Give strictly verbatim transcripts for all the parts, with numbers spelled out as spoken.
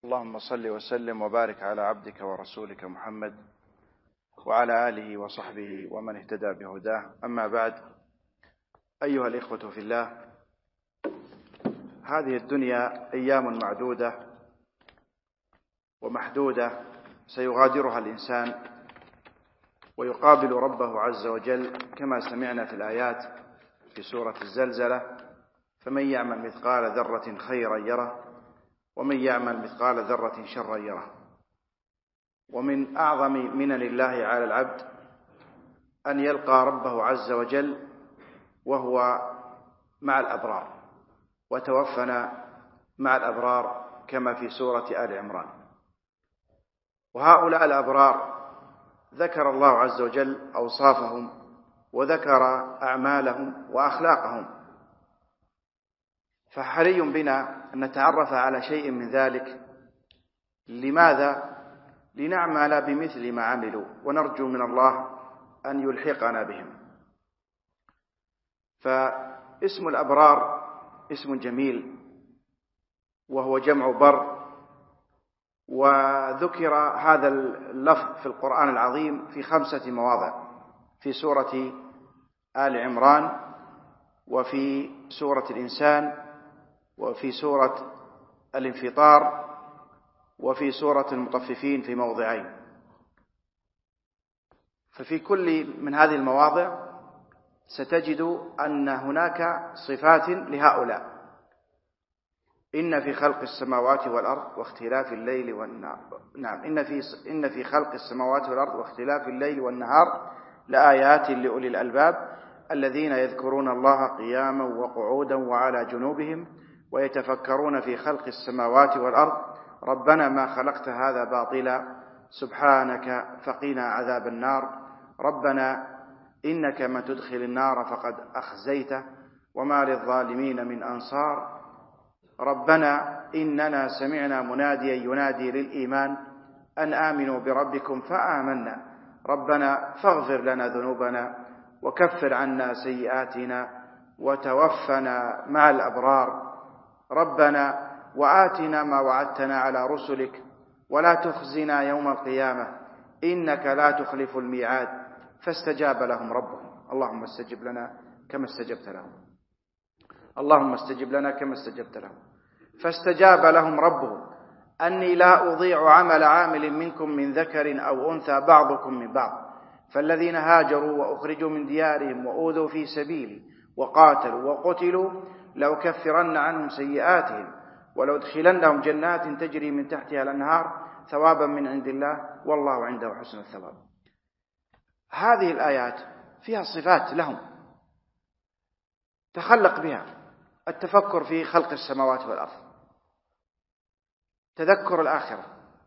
اللهم صل وسلم وبارك على عبدك ورسولك محمد وعلى آله وصحبه ومن اهتدى بهداه. أما بعد، أيها الإخوة في الله، هذه الدنيا أيام معدودة ومحدودة سيغادرها الإنسان ويقابل ربه عز وجل، كما سمعنا في الآيات في سورة الزلزلة: فمن يعمل مثقال ذرة خيرا يره ومن يعمل مثقال ذرة شرا يره. ومن أعظم منن الله على العبد أن يلقى ربه عز وجل وهو مع الأبرار، وتوفنا مع الأبرار كما في سورة آل عمران. وهؤلاء الأبرار ذكر الله عز وجل أوصافهم وذكر أعمالهم وأخلاقهم، فحري بنا أن نتعرف على شيء من ذلك. لماذا؟ لنعمل بمثل ما عملوا ونرجو من الله أن يلحقنا بهم. فاسم الأبرار اسم جميل وهو جمع بر، وذكر هذا اللفظ في القرآن العظيم في خمسة مواضع: في سورة آل عمران، وفي سورة الإنسان، وفي سورة الانفطار، وفي سورة المطففين في موضعين. ففي كل من هذه المواضع ستجد أن هناك صفات لهؤلاء: إن في خلق السماوات والأرض واختلاف الليل والنهار نعم إن في إن في خلق السماوات والأرض واختلاف الليل والنهار لآيات لأولي الألباب الذين يذكرون الله قياما وقعودا وعلى جنوبهم ويتفكرون في خلق السماوات والأرض ربنا ما خلقت هذا باطلا سبحانك فقنا عذاب النار ربنا إنك من تدخل النار فقد أخزيته وما للظالمين من أنصار ربنا إننا سمعنا مناديا ينادي للإيمان أن آمنوا بربكم فآمنا ربنا فاغفر لنا ذنوبنا وكفر عنا سيئاتنا وتوفنا مع الأبرار ربنا وآتنا ما وعدتنا على رسلك ولا تخزنا يوم القيامة إنك لا تخلف الميعاد فاستجاب لهم ربهم اللهم استجب لنا كما استجبت لهم اللهم استجب لنا كما استجبت لهم فاستجاب لهم ربهم أني لا أضيع عمل عامل منكم من ذكر أو أنثى بعضكم من بعض فالذين هاجروا وأخرجوا من ديارهم وأوذوا في سبيلي وقاتلوا وقتلوا لأكفرن عنهم سيئاتهم ولأدخلنهم جنات تجري من تحتها الأنهار ثوابا من عند الله والله عنده حسن الثواب. هذه الآيات فيها صفات لهم تخلق بها: التفكر في خلق السماوات والأرض، تذكر الآخرة،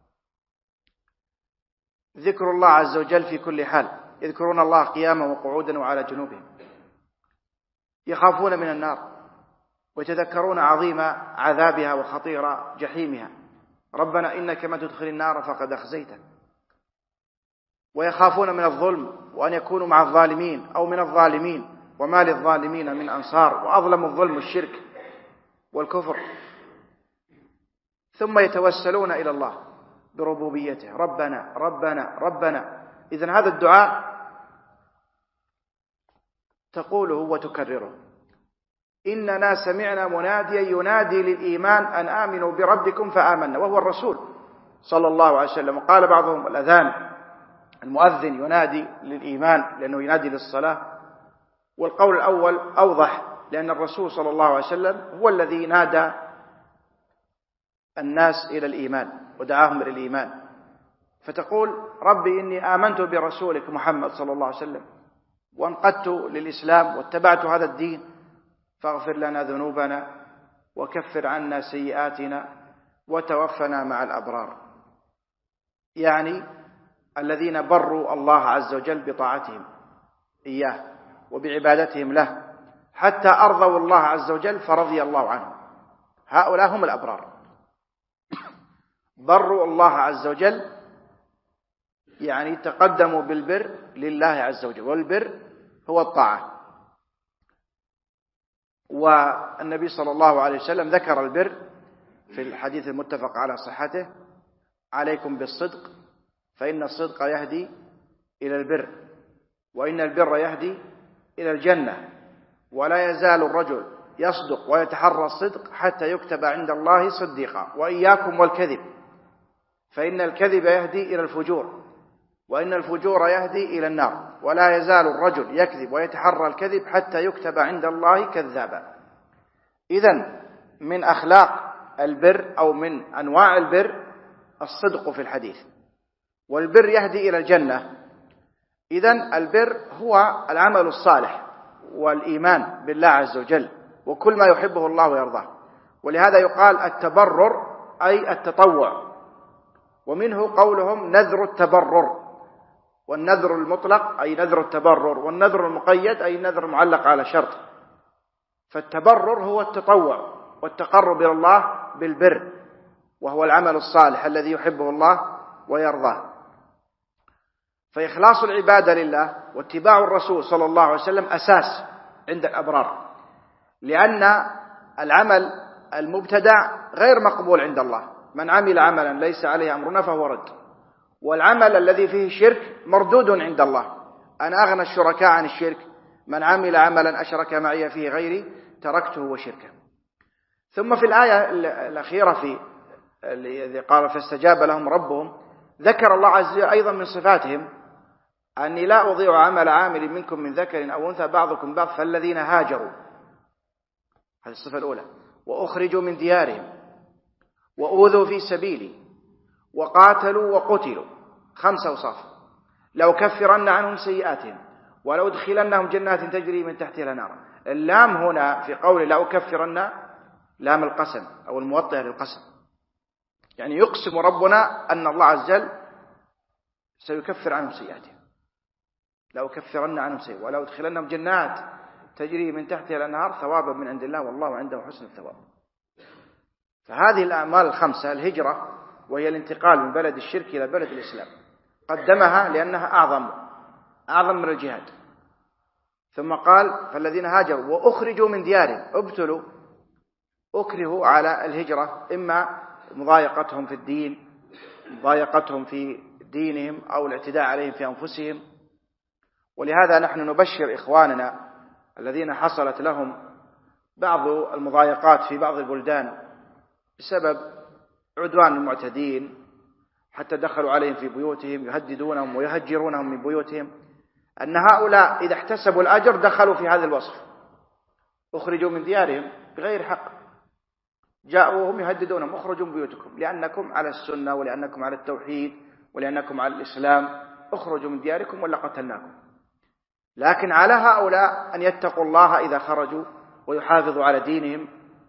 ذكر الله عز وجل في كل حال، يذكرون الله قياما وقعودا وعلى جنوبهم، يخافون من النار ويتذكرون عظيم عذابها وخطير جحيمها ربنا إنك من تدخل النار فقد أخزيته، ويخافون من الظلم وأن يكونوا مع الظالمين أو من الظالمين وما للظالمين من أنصار، وأظلم الظلم الشرك والكفر. ثم يتوسلون إلى الله بربوبيته: ربنا ربنا ربنا. إذن هذا الدعاء تقوله وتكرره: إننا سمعنا مناديا ينادي للإيمان أن آمنوا بربكم فآمنا، وهو الرسول صلى الله عليه وسلم. وقال بعضهم الأذان، المؤذن ينادي للإيمان لأنه ينادي للصلاة، والقول الأول أوضح لأن الرسول صلى الله عليه وسلم هو الذي نادى الناس إلى الإيمان ودعاهم إلى الإيمان. فتقول: ربي إني آمنت برسولك محمد صلى الله عليه وسلم وانقدت للإسلام واتبعت هذا الدين فاغفر لنا ذنوبنا وكفر عنا سيئاتنا وتوفنا مع الأبرار، يعني الذين بروا الله عز وجل بطاعتهم إياه وبعبادتهم له حتى أرضوا الله عز وجل فرضي الله عنهم. هؤلاء هم الأبرار، بروا الله عز وجل، يعني تقدموا بالبر لله عز وجل، والبر هو الطاعة. والنبي صلى الله عليه وسلم ذكر البر في الحديث المتفق على صحته: عليكم بالصدق فإن الصدق يهدي إلى البر، وإن البر يهدي إلى الجنة، ولا يزال الرجل يصدق ويتحرى الصدق حتى يكتب عند الله صديقا، وإياكم والكذب فإن الكذب يهدي إلى الفجور، وإن الفجور يهدي إلى النار، ولا يزال الرجل يكذب ويتحرى الكذب حتى يكتب عند الله كذابا. إذن من أخلاق البر أو من أنواع البر الصدق في الحديث، والبر يهدي إلى الجنة. إذن البر هو العمل الصالح والإيمان بالله عز وجل وكل ما يحبه الله ويرضاه، ولهذا يقال التبرر أي التطوع، ومنه قولهم نذر التبرر، والنذر المطلق أي نذر التبرر، والنذر المقيد أي نذر معلق على شرط. فالتبرر هو التطوع والتقرب إلى الله بالبر، وهو العمل الصالح الذي يحبه الله ويرضاه. فإخلاص العبادة لله واتباع الرسول صلى الله عليه وسلم أساس عند الأبرار، لأن العمل المبتدع غير مقبول عند الله، من عمل عملا ليس عليه أمرنا فهو رد، والعمل الذي فيه شرك مردود عند الله. أنا أغنى الشركاء عن الشرك، من عمل عملا أشرك معي فيه غيري تركته وشركه. ثم في الآية الأخيرة في الذي قال فاستجاب لهم ربهم، ذكر الله عز وجل أيضا من صفاتهم: أني لا أضيع عمل عامل منكم من ذكر أو أنثى بعضكم بعض فالذين هاجروا، هذه الصفة الأولى، وأخرجوا من ديارهم وأوذوا في سبيلي وقاتلوا وقتلوا، خمسة أوصاف: لأكفرن عنهم سيئاتهم ولأدخلنهم جنات تجري من تحتها الأنهار. اللام هنا في قول لأكفرن لام القسم أو الموطئة للقسم، يعني يقسم ربنا أن الله عز وجل سيكفر عنهم سيئاتهم، لأكفرن عنهم سيئاتهم ولأدخلنهم جنات تجري من تحتها الأنهار ثوابا من عند الله والله عنده حسن الثواب. فهذه الأعمال الخمسة: الهجرة وهي الانتقال من بلد الشرك إلى بلد الإسلام، قدمها لأنها أعظم أعظم من الجهاد. ثم قال فالذين هاجروا وأخرجوا من ديارهم، ابتلوا أكرهوا على الهجرة، إما مضايقتهم في الدين، مضايقتهم في دينهم، أو الاعتداء عليهم في أنفسهم. ولهذا نحن نبشر إخواننا الذين حصلت لهم بعض المضايقات في بعض البلدان بسبب عدوان المعتدين، حتى دخلوا عليهم في بيوتهم يهددونهم ويهجرونهم من بيوتهم، أن هؤلاء إذا احتسبوا الأجر دخلوا في هذا الوصف، أخرجوا من ديارهم بغير حق، جاءوا وهم يهددونهم: اخرجوا من بيوتكم لأنكم على السنة ولأنكم على التوحيد ولأنكم على الإسلام، اخرجوا من دياركم ولا قتلناكم. لكن على هؤلاء أن يتقوا الله إذا خرجوا ويحافظوا على دينهم،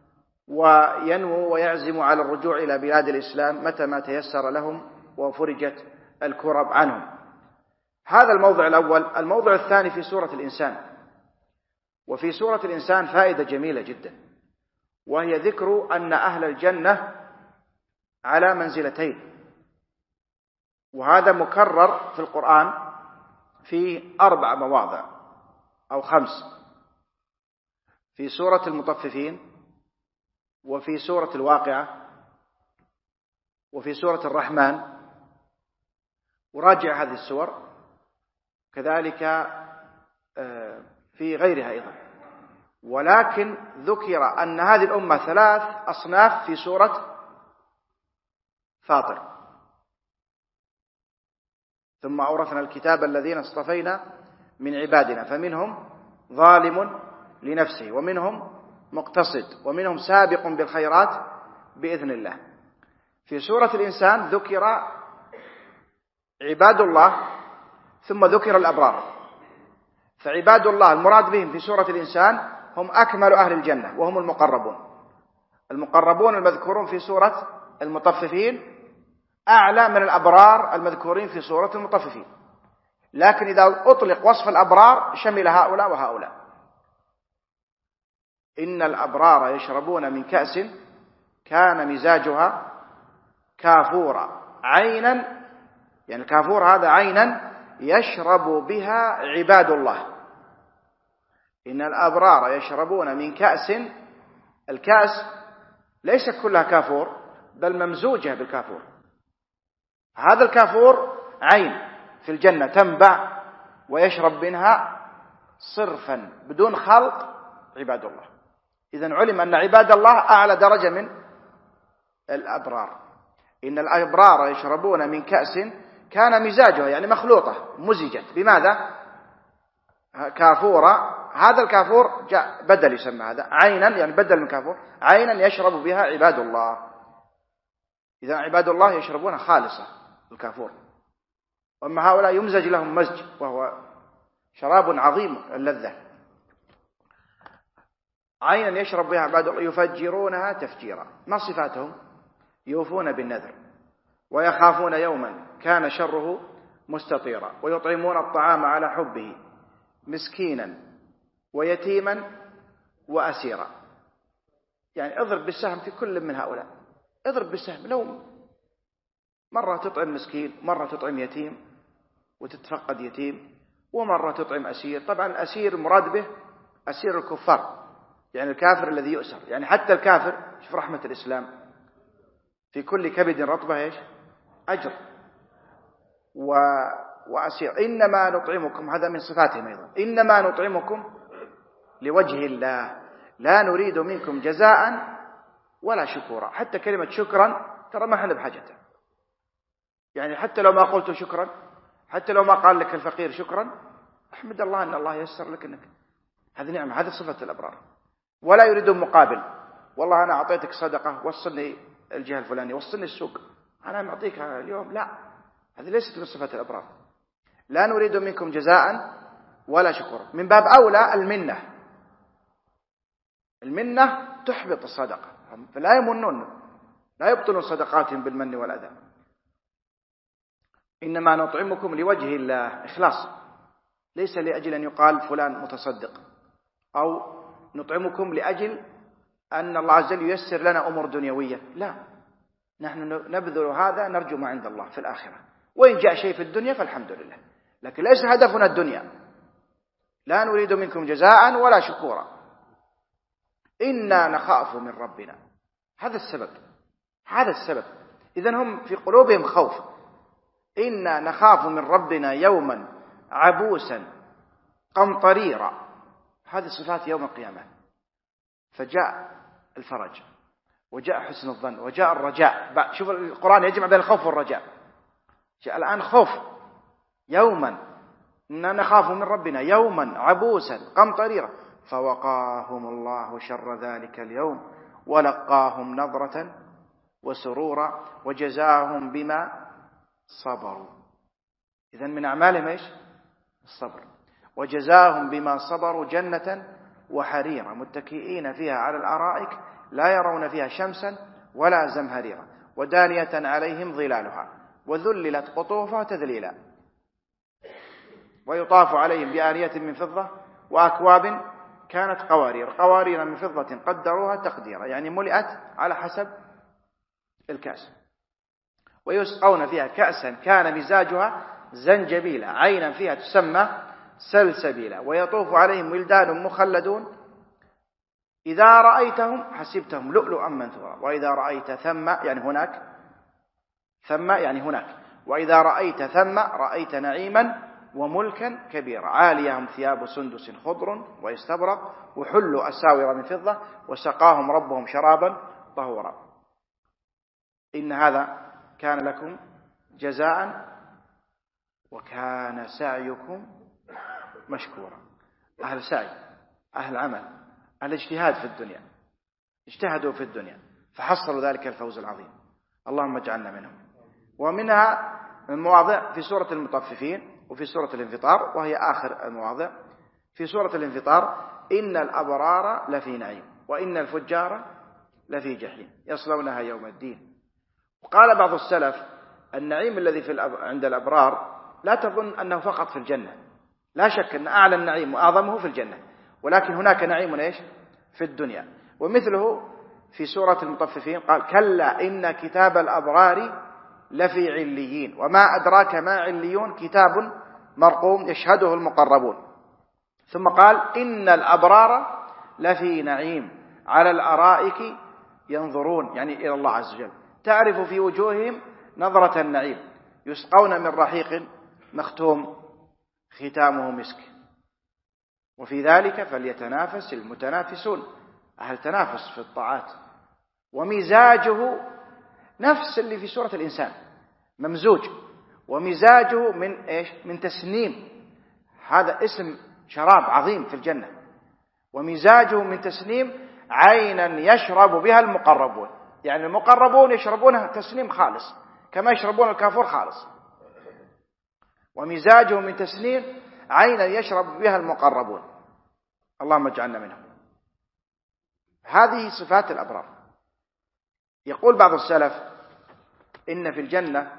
وينووا ويعزموا على الرجوع إلى بلاد الإسلام متى ما تيسر لهم وفرجت الكرب عنهم. هذا الموضع الأول. الموضع الثاني في سورة الإنسان. وفي سورة الإنسان فائدة جميلة جدا، وهي ذكر أن أهل الجنة على منزلتين، وهذا مكرر في القرآن في أربع مواضع أو خمس: في سورة المطففين، وفي سورة الواقعة، وفي سورة الرحمن، وراجع هذه السور، كذلك في غيرها أيضا. ولكن ذكر أن هذه الأمة ثلاث أصناف في سورة فاطر: ثم أورثنا الكتاب الذين اصطفينا من عبادنا فمنهم ظالم لنفسه ومنهم مقتصد ومنهم سابق بالخيرات بإذن الله. في سورة الإنسان ذكر عباد الله ثم ذكر الأبرار. فعباد الله المراد بهم في سورة الإنسان هم أكمل أهل الجنة وهم المقربون. المقربون المذكورون في سورة المطففين أعلى من الأبرار المذكورين في سورة المطففين، لكن إذا أطلق وصف الأبرار شمل هؤلاء وهؤلاء. إن الأبرار يشربون من كأس كان مزاجها كافورا عينا، يعني الكافور هذا عينا يشرب بها عباد الله. إن الأبرار يشربون من كأس، الكأس ليست كلها كافور بل ممزوجة بالكافور. هذا الكافور عين في الجنة تنبع ويشرب منها صرفا بدون خلق عباد الله. إذن علم أن عباد الله أعلى درجة من الأبرار. إن الأبرار يشربون من كأس كان مزاجها يعني مخلوطة مزجت بماذا؟ كافورة. هذا الكافور جاء بدل يسمى هذا عينا يعني بدل من كافور عينا يشرب بها عباد الله. إذا عباد الله يشربون خالصة الكافور، وأما هؤلاء يمزج لهم مزج وهو شراب عظيم اللذة. عينا يشرب بها عباد الله يفجرونها تفجيرا. ما صفاتهم؟ يوفون بالنذر ويخافون يوما كان شره مستطيرا ويطعمون الطعام على حبه مسكينا ويتيما وأسيرا. يعني اضرب بالسهم في كل من هؤلاء، اضرب بالسهم. لو مرة تطعم مسكين، مرة تطعم يتيم وتتفقد يتيم، ومرة تطعم أسير. طبعا الأسير المراد به أسير الكفار، يعني الكافر الذي يؤسر. يعني حتى الكافر شوف رحمة الإسلام، في كل كبد رطبة إيش؟ أجر و... وأسير. إنما نطعمكم، هذا من صفاتهم أيضا، إنما نطعمكم لوجه الله لا نريد منكم جزاء ولا شكورا. حتى كلمة شكرا ترى ما احنا بحاجتها. يعني حتى لو ما قلت شكرا، حتى لو ما قال لك الفقير شكرا، احمد الله أن الله يسر لك انك هذه نعمة. هذه صفة الأبرار. ولا يريدون مقابل. والله أنا أعطيتك صدقة وصلني الجهة الفلانية، وصلني السوق، أنا معطيك اليوم. لا، هذه ليست من صفة الأبرار. لا نريد منكم جزاء ولا شكورا. من باب أولى المنة. المنة تحبط الصدقة، فلا يمنون، لا يبطلون صدقاتهم بالمن والأذى. إنما نطعمكم لوجه الله، إخلاص، ليس لأجل أن يقال فلان متصدق، أو نطعمكم لأجل أن الله عز وجل ييسر لنا أمور دنيوية. لا، نحن نبذل هذا نرجو ما عند الله في الآخرة، وإن جاء شيء في الدنيا فالحمد لله، لكن ليس هدفنا الدنيا. لا نريد منكم جزاء ولا شكورا إنا نخاف من ربنا. هذا السبب، هذا السبب. إذن هم في قلوبهم خوف. إنا نخاف من ربنا يوما عبوسا قمطريرا. هذه صفات يوم القيامة. فجاء الفرج وجاء حسن الظن وجاء الرجاء. شوف القرآن يجمع بين الخوف والرجاء. جاء الآن خوف يوما، إنا نخاف من ربنا يوما عبوسا قمطريرا فوقاهم الله شر ذلك اليوم ولقاهم نظرة وسرورا وجزاهم بما صبروا. إذن من أعمالهم إيش؟ الصبر. وجزاهم بما صبروا جنة وحريرا متكئين فيها على الأرائك لا يرون فيها شمسا ولا زمهريرا ودانية عليهم ظلالها وذللت قطوفها تذليلا ويطاف عليهم بآنية من فضة وأكواب كانت قوارير قوارير من فضة قدروها تقديرا، يعني ملئت على حسب الكأس. ويسقون فيها كأسا كان مزاجها زنجبيلا عينا فيها تسمى سلسبيلا ويطوف عليهم ولدان مخلدون إذا رأيتهم حسبتهم لؤلؤا منثورا وإذا رأيت ثم يعني هناك ثم يعني هناك وإذا رأيت ثم رأيت نعيما وملكا كبيرا عاليهم ثياب سندس خضر واستبرق وحلوا أساور من فضة وسقاهم ربهم شرابا طهورا. إن هذا كان لكم جزاء وكان سعيكم مشكورا. أهل سعي، أهل عمل، أهل اجتهاد في الدنيا، اجتهدوا في الدنيا فحصلوا ذلك الفوز العظيم. اللهم اجعلنا منهم. ومنها المواضع في سورة المطففين وفي سورة الانفطار، وهي آخر المواضع. في سورة الانفطار إن الأبرار لفي نعيم وإن الفجار لفي جحيم يصلونها يوم الدين. وقال بعض السلف النعيم الذي في الأب... عند الأبرار لا تظن أنه فقط في الجنة، لا شك أن أعلى النعيم وأعظمه في الجنة، ولكن هناك نعيم إيش؟ في الدنيا. ومثله في سورة المطففين قال كلا إن كتاب الأبرار لفي عليين وما أدراك ما عليون كتاب مرقوم يشهده المقربون. ثم قال إن الأبرار لفي نعيم على الأرائك ينظرون يعني إلى الله عز وجل، تعرف في وجوههم نظرة النعيم، يسقون من رحيق مختوم ختامه مسك، وفي ذلك فليتنافس المتنافسون، أهل تنافس في الطاعات. ومزاجه نفس اللي في سورة الإنسان، ممزوج، ومزاجه من إيش؟ من تسنيم، هذا اسم شراب عظيم في الجنة. ومزاجه من تسنيم عينا يشرب بها المقربون، يعني المقربون يشربونها تسنيم خالص كما يشربون الكافور خالص. ومزاجه من تسنيم عينا يشرب بها المقربون، اللهم اجعلنا منهم. هذه صفات الأبرار. يقول بعض السلف إن في الجنة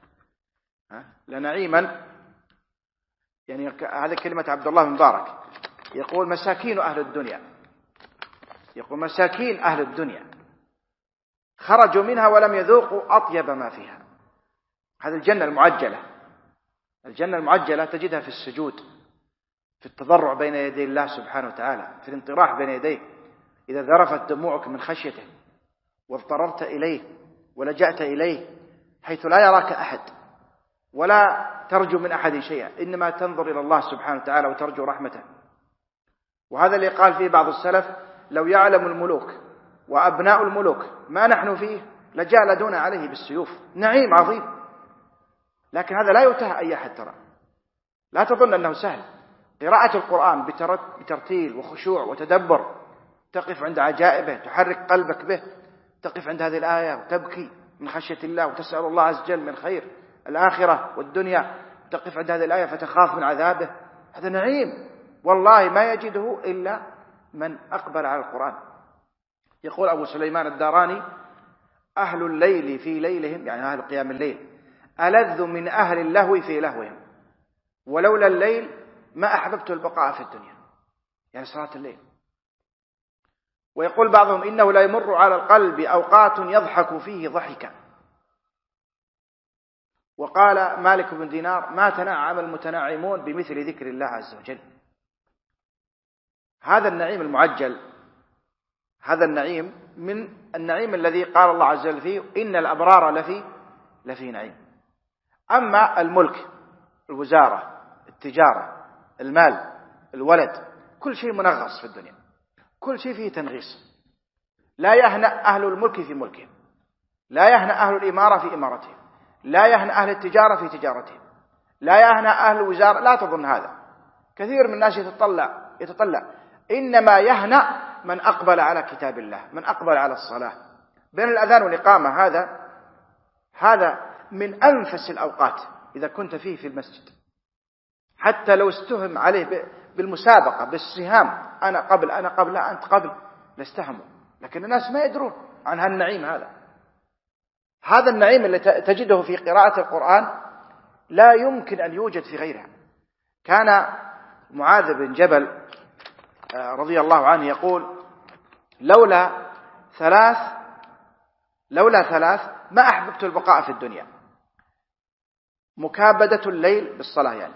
لنعيما، يعني هذه كلمة عبد الله بن مبارك، يقول مساكين أهل الدنيا، يقول مساكين أهل الدنيا خرجوا منها ولم يذوقوا أطيب ما فيها. هذه الجنة المعجلة، الجنة المعجلة تجدها في السجود، في التضرع بين يدي الله سبحانه وتعالى، في الانطراح بين يديه، إذا ذرفت دموعك من خشيته واضطررت إليه ولجأت إليه، حيث لا يراك أحد ولا ترجو من أحد شيئا، إنما تنظر إلى الله سبحانه وتعالى وترجو رحمته. وهذا اللي قال فيه بعض السلف لو يعلم الملوك وأبناء الملوك ما نحن فيه لجالدون عليه بالسيوف. نعيم عظيم، لكن هذا لا يؤتاه أي أحد. ترى لا تظن أنه سهل. قراءة القرآن بترتيل وخشوع وتدبر، تقف عند عجائبه، تحرك قلبك به، تقف عند هذه الآية وتبكي من خشية الله وتسأل الله عز وجل من خير الآخرة والدنيا، تقف عند هذه الآية فتخاف من عذابه. هذا نعيم والله ما يجده إلا من أقبل على القرآن. يقول أبو سليمان الداراني أهل الليل في ليلهم، يعني أهل قيام الليل، ألذ من أهل اللهو في لهوهم، ولولا الليل ما أحببت البقاء في الدنيا، يعني صلاة الليل. ويقول بعضهم إنه لا يمر على القلب أوقات يضحك فيه ضحكا. وقال مالك بن دينار ما تنعم المتنعمون بمثل ذكر الله عز وجل. هذا النعيم المعجل، هذا النعيم من النعيم الذي قال الله عز وجل فيه إن الأبرار لفي لفي نعيم. أما الملك، الوزارة، التجارة، المال، الولد، كل شيء منغص في الدنيا، كل شيء فيه تنغيص. لا يهنأ أهل الملك في ملكهم، لا يهنأ أهل الإمارة في إمارتهم، لا يهنأ أهل التجارة في تجارتهم، لا يهنأ أهل الوزارة. لا تظن هذا، كثير من الناس يتطلع يتطلع إنما يهنأ من أقبل على كتاب الله، من أقبل على الصلاة بين الأذان والإقامة. هذا هذا من أنفس الأوقات إذا كنت فيه في المسجد، حتى لو استهم عليه بالمسابقة بالسهام، أنا قبل أنا قبل لا أنت قبل، لاستهموا، لكن الناس ما يدرون عن هالنعيم. هذا هذا النعيم اللي تجده في قراءة القرآن لا يمكن أن يوجد في غيرها. كان معاذ بن جبل رضي الله عنه يقول لولا ثلاث لولا ثلاث ما أحببت البقاء في الدنيا: مكابدة الليل بالصلاة يعني،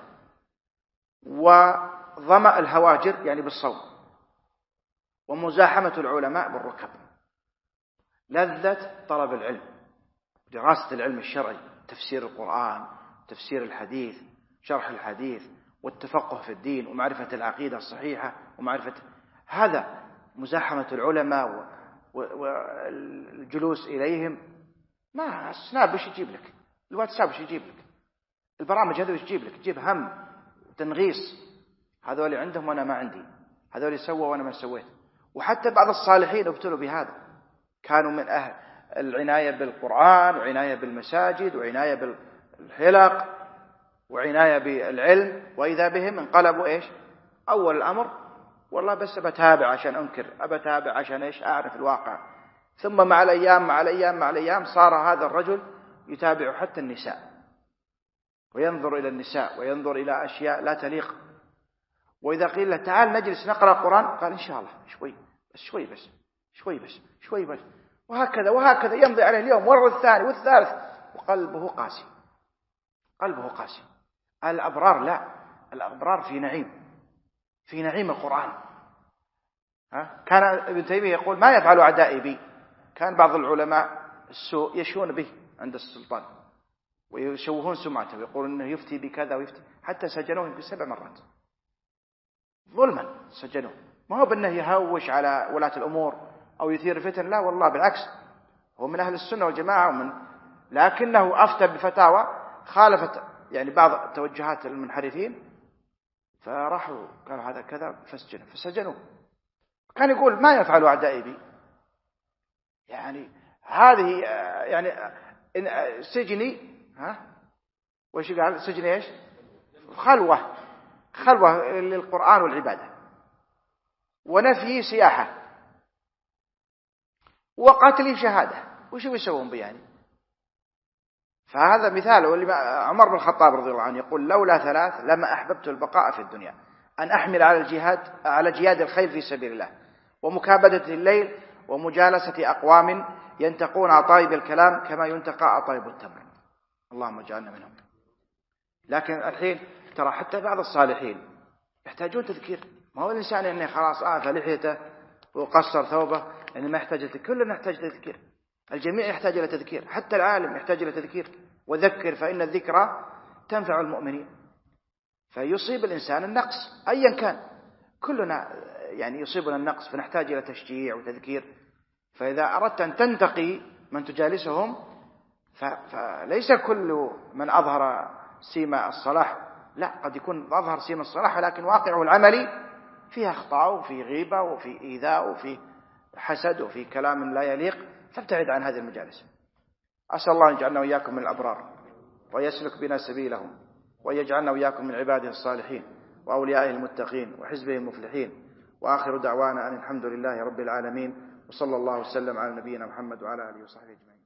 وظمأ الهواجر يعني بالصوم، ومزاحمة العلماء بالركب. لذة طلب العلم، دراسة العلم الشرعي، تفسير القرآن، تفسير الحديث، شرح الحديث، والتفقه في الدين، ومعرفة العقيدة الصحيحة، ومعرفة هذا، مزاحمة العلماء والجلوس إليهم. ما السناب وش يجيب لك، الواتساب وش يجيب لك، البرامج هذا وش يجيب لك، تجيب هم تنغيص. هذول عندهم وأنا ما عندي، هذول سووا وأنا ما سويت. وحتى بعض الصالحين ابتلوا بهذا، كانوا من أهل العناية بالقرآن وعناية بالمساجد وعناية بالحلق وعناية بالعلم، وإذا بهم انقلبوا إيش؟ أول الأمر والله بس بتابع عشان أنكر، أبتابع عشان إيش؟ أعرف الواقع. ثم مع الأيام مع الأيام مع الأيام صار هذا الرجل يتابع حتى النساء، وينظر إلى النساء، وينظر إلى أشياء لا تليق. وإذا قيل له تعال نجلس نقرأ القرآن قال إن شاء الله شوي بس شوي بس شوي بس شوي بس، وهكذا وهكذا يمضي عليه اليوم والرد الثاني والثالث، وقلبه قاسي، قلبه قاسي. الأبرار لا، الأبرار في نعيم، في نعيم القرآن. ها؟ كان ابن تيمية يقول ما يفعل أعدائي بي، كان بعض العلماء السوء يشون به عند السلطان ويشوهون سمعته ويقول أنه يفتي بكذا ويفتي، حتى سجنوه يمكن سبع مرات ظلما، سجنوه. ما هو بأنه يهوش على ولاة الأمور أو يثير فتن، لا والله بالعكس، هو من أهل السنة والجماعة، ومن لكنه أفتى بفتاوى خالفت يعني بعض توجهات المنحرفين، فراحوا قالوا هذا كذا فسجنوا فسجنوه. كان يقول ما يفعل أعدائي بي، يعني هذه يعني سجني، ها وش قال سجني ايش؟ خلوة، خلوة للقرآن والعبادة، ونفي سياحة، وقتل شهادة، وش يسوون بي يعني؟ فهذا مثال. عمر بن الخطاب رضي الله عنه يقول لولا ثلاث لما أحببت البقاء في الدنيا، أن أحمل على الجهاد على جياد الخيل في سبيل الله، ومكابدة الليل، ومجالسة أقوام ينتقون عطايب الكلام كما ينتقى عطايب التمر. اللهم اجعلنا منهم. لكن الحين ترى حتى بعض الصالحين يحتاجون تذكير. ما هو الإنسان إنه خلاص آفى لحيته وقصر ثوبه إنه ما يحتاج تذكير، كلنا نحتاج تذكير، الجميع يحتاج إلى تذكير، حتى العالم يحتاج إلى تذكير. وذكر فإن الذكرى تنفع المؤمنين. فيصيب الإنسان النقص أيا كان، كلنا يعني يصيبنا النقص، فنحتاج إلى تشجيع وتذكير. فإذا أردت أن تنتقي من تجالسهم فليس كل من أظهر سيما الصلاح، لا، قد يكون أظهر سيما الصلاح لكن واقعه العملي فيه أخطاء وفي غيبة وفي إيذاء وفي حسد وفي كلام لا يليق، فابتعد عن هذه المجالس. أسأل الله أن يجعلنا وإياكم من الأبرار، ويسلك بنا سبيلهم، ويجعلنا وإياكم من عباده الصالحين وأوليائه المتقين وحزبه المفلحين. وآخر دعوانا أن الحمد لله رب العالمين، وصلى الله وسلم على نبينا محمد وعلى آله وصحبه أجمعين.